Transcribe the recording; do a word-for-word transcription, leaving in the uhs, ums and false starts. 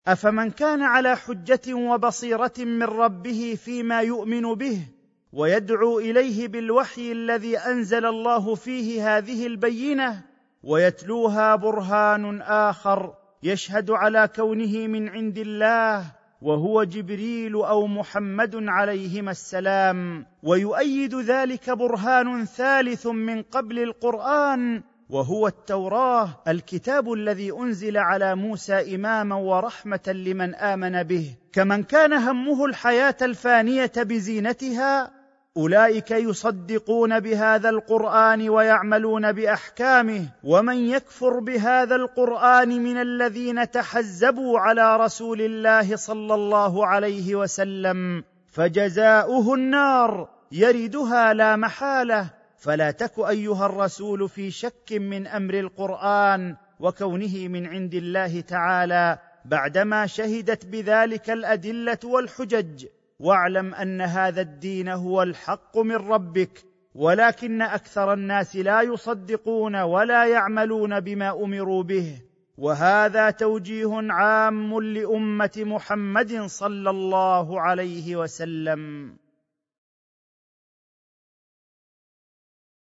أفمن كان على حجة وبصيرة من ربه فيما يؤمن به ويدعو إليه بالوحي الذي أنزل الله فيه هذه البينة، ويتلوها برهان آخر يشهد على كونه من عند الله وهو جبريل أو محمد عليهما السلام، ويؤيد ذلك برهان ثالث من قبل القرآن وهو التوراة، الكتاب الذي أنزل على موسى إماما ورحمة لمن آمن به. كمن كان همه الحياة الفانية بزينتها، أولئك يصدقون بهذا القرآن ويعملون بأحكامه. ومن يكفر بهذا القرآن من الذين تحزبوا على رسول الله صلى الله عليه وسلم فجزاؤه النار يردها لا محالة. فلا تك أيها الرسول في شك من أمر القرآن وكونه من عند الله تعالى بعدما شهدت بذلك الأدلة والحجج، واعلم أن هذا الدين هو الحق من ربك، ولكن أكثر الناس لا يصدقون ولا يعملون بما أمروا به. وهذا توجيه عام لأمة محمد صلى الله عليه وسلم.